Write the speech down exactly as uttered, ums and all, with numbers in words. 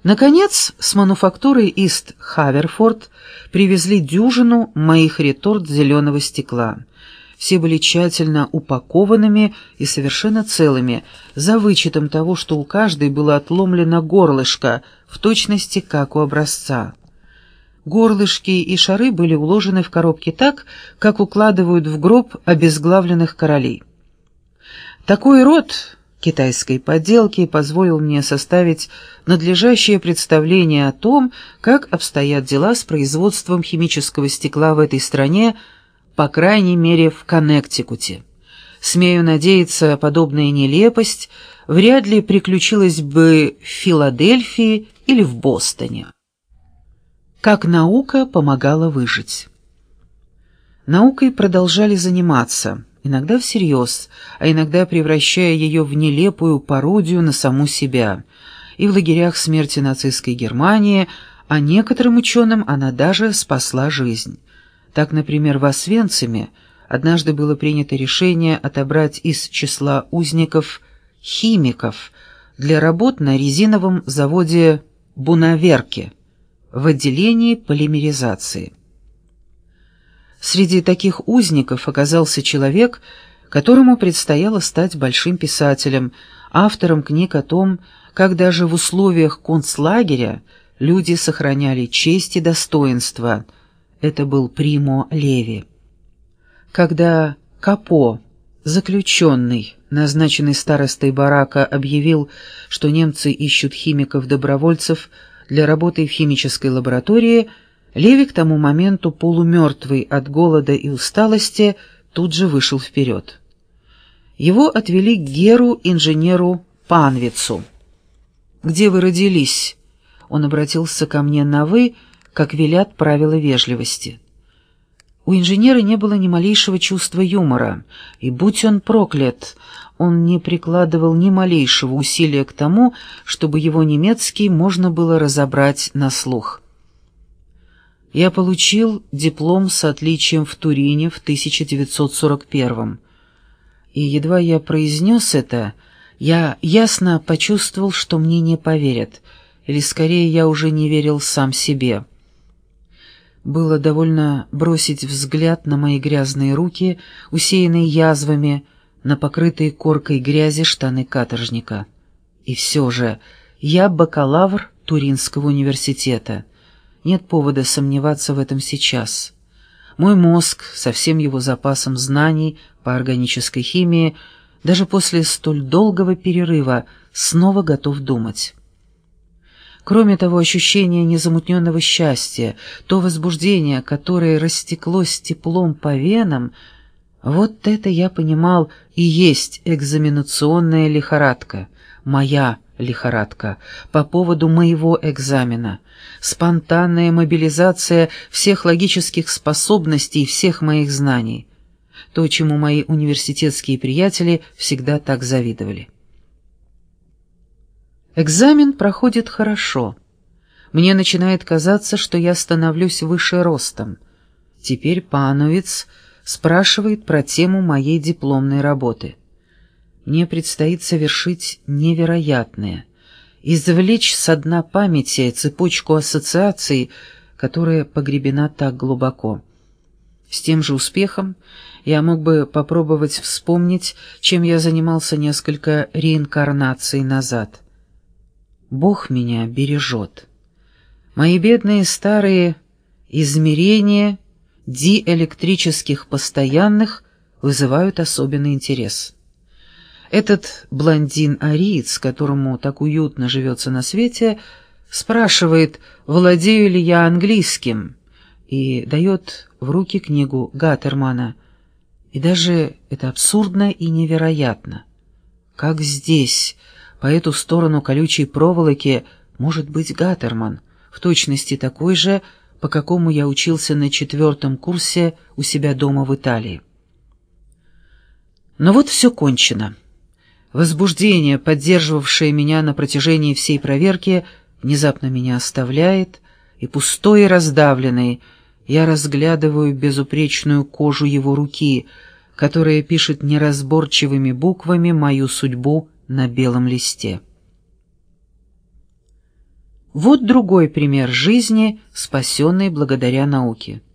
Наконец, с мануфактуры Ист-Хаверфорд привезли дюжину моих реторт зеленого стекла. Все были тщательно упакованными и совершенно целыми, за вычетом того, что у каждой было отломлено горлышко, в точности как у образца. Горлышки и шары были уложены в коробки так, как укладывают в гроб обезглавленных королей. Такой род китайской подделки позволил мне составить надлежащее представление о том, как обстоят дела с производством химического стекла в этой стране, по крайней мере в Коннектикуте. Смею надеяться, подобная нелепость вряд ли приключилась бы в Филадельфии или в Бостоне. Как наука помогала выжить. Наукой продолжали заниматься, иногда всерьез, а иногда превращая ее в нелепую пародию на саму себя. И в лагерях смерти нацистской Германии, а некоторым ученым она даже спасла жизнь. Так, например, в Освенциме однажды было принято решение отобрать из числа узников химиков для работ на резиновом заводе Бунаверке в отделении полимеризации. Среди таких узников оказался человек, которому предстояло стать большим писателем, автором книг о том, как даже в условиях концлагеря люди сохраняли честь и достоинство. Это был Примо Леви. Когда Капо, заключенный, назначенный старостой барака, объявил, что немцы ищут химиков-добровольцев для работы в химической лаборатории, Леви, к тому моменту полумертвый от голода и усталости, тут же вышел вперед. Его отвели к Геру-инженеру Панвицу. «Где вы родились?» Он обратился ко мне на «вы», как велят правила вежливости. У инженера не было ни малейшего чувства юмора, и, будь он проклят, он не прикладывал ни малейшего усилия к тому, чтобы его немецкий можно было разобрать на слух. Я получил диплом с отличием в Турине в тысяча девятьсот сорок первом, и едва я произнес это, я ясно почувствовал, что мне не поверят, или скорее я уже не верил сам себе. Было довольно бросить взгляд на мои грязные руки, усеянные язвами, на покрытые коркой грязи штаны каторжника. И все же я бакалавр Туринского университета. Нет повода сомневаться в этом сейчас. Мой мозг, со всем его запасом знаний по органической химии, даже после столь долгого перерыва, снова готов думать. Кроме того, ощущение незамутненного счастья, то возбуждение, которое растеклось теплом по венам, вот это, я понимал, и есть экзаменационная лихорадка, моя лихорадка, по поводу моего экзамена, спонтанная мобилизация всех логических способностей и всех моих знаний, то, чему мои университетские приятели всегда так завидовали. Экзамен проходит хорошо. Мне начинает казаться, что я становлюсь выше ростом. Теперь Пановиц спрашивает про тему моей дипломной работы. Мне предстоит совершить невероятное — извлечь со дна памяти цепочку ассоциаций, которая погребена так глубоко. С тем же успехом я мог бы попробовать вспомнить, чем я занимался несколько реинкарнаций назад. Бог меня бережет. Мои бедные старые измерения диэлектрических постоянных вызывают особенный интерес. Этот блондин-ариец, которому так уютно живется на свете, спрашивает, владею ли я английским, и дает в руки книгу Гаттермана. И даже это абсурдно и невероятно. Как здесь, по эту сторону колючей проволоки, может быть Гаттерман, в точности такой же, по какому я учился на четвертом курсе у себя дома в Италии. Но вот все кончено. Возбуждение, поддерживавшее меня на протяжении всей проверки, внезапно меня оставляет, и пустой и раздавленный я разглядываю безупречную кожу его руки, которая пишет неразборчивыми буквами мою судьбу на белом листе. Вот другой пример жизни, спасенной благодаря науке.